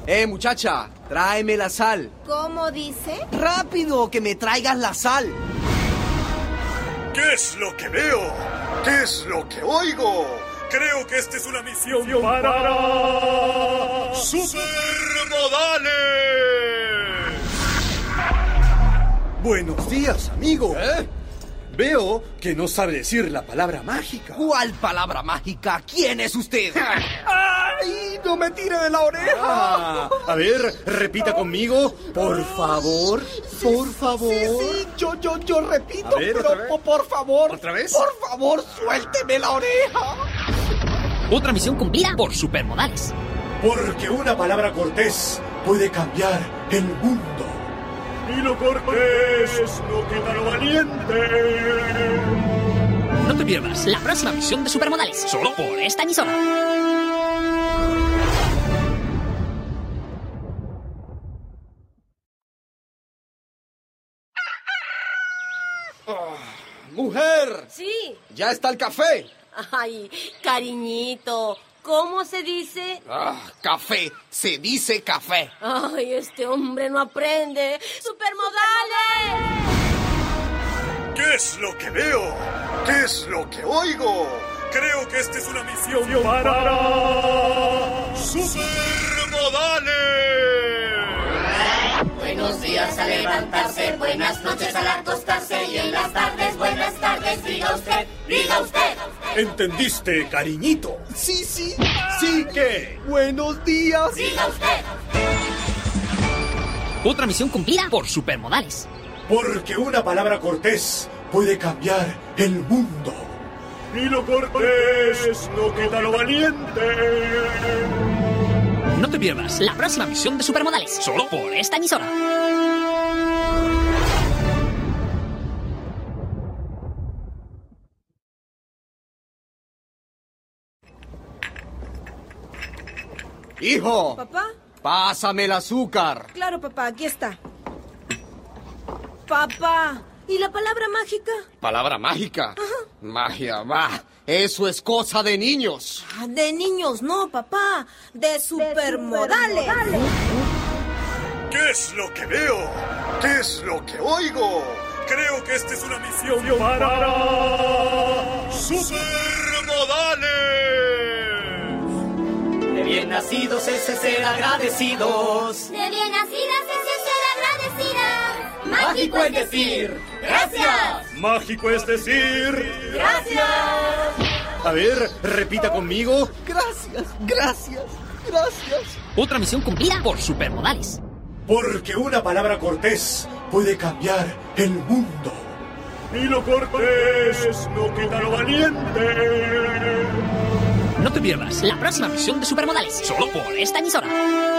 Muchacha, tráeme la sal. ¿Cómo dice? ¡Rápido, que me traigas la sal! ¿Qué es lo que veo? ¿Qué es lo que oigo? Creo que esta es una misión para... ¡Supermodales! Buenos días, amigo. ¿Eh? Veo que no sabe decir la palabra mágica. ¿Cuál palabra mágica? ¿Quién es usted? ¡Ay! ¡No me tire de la oreja! A ver, repita conmigo, por favor. Por favor. Sí, yo repito, A ver, pero ¿otra vez? por favor. ¿Otra vez? Por favor, suélteme la oreja. Otra misión cumplida por Supermodales. Porque una palabra cortés puede cambiar el mundo. Y lo cortés no quita lo valiente. No te pierdas la próxima misión de Supermodales, solo por esta emisora. ¡Mujer! Sí. ¡Ya está el café! Ay, cariñito, ¿cómo se dice? Café. Se dice café. Ay, este hombre no aprende. ¡Supermodales! ¿Qué es lo que veo? ¿Qué es lo que oigo? Creo que esta es una misión para... ¡Supermodales! Buenos días al levantarse, buenas noches al acostarse y en las tardes, buenas tardes, diga usted, diga usted. ¿Entendiste, cariñito? Sí. ¿Sí qué? Buenos días. Diga usted. Otra misión cumplida por Supermodales. Porque una palabra cortés puede cambiar el mundo. Y lo cortés no quita lo valiente. No te pierdas la próxima misión de Supermodales, solo por esta emisora. Hijo, ¿Papá? pásame el azúcar. Claro, papá, aquí está. Papá, ¿y la palabra mágica? ¿Palabra mágica? Magia, va. Eso es cosa de niños. De niños no, papá. De supermodales. ¿Qué es lo que veo? ¿Qué es lo que oigo? Creo que esta es una misión para... ¡Supermodales! De bien nacidos es ser agradecidos. De bien nacidas es ser agradecidas. Mágico es decir, gracias. Mágico es decir... Gracias. A ver, repita conmigo. Gracias. Otra misión cumplida por Supermodales. Porque una palabra cortés puede cambiar el mundo. Y lo cortés no quita lo valiente. No te pierdas la próxima misión de Supermodales, solo por esta emisora.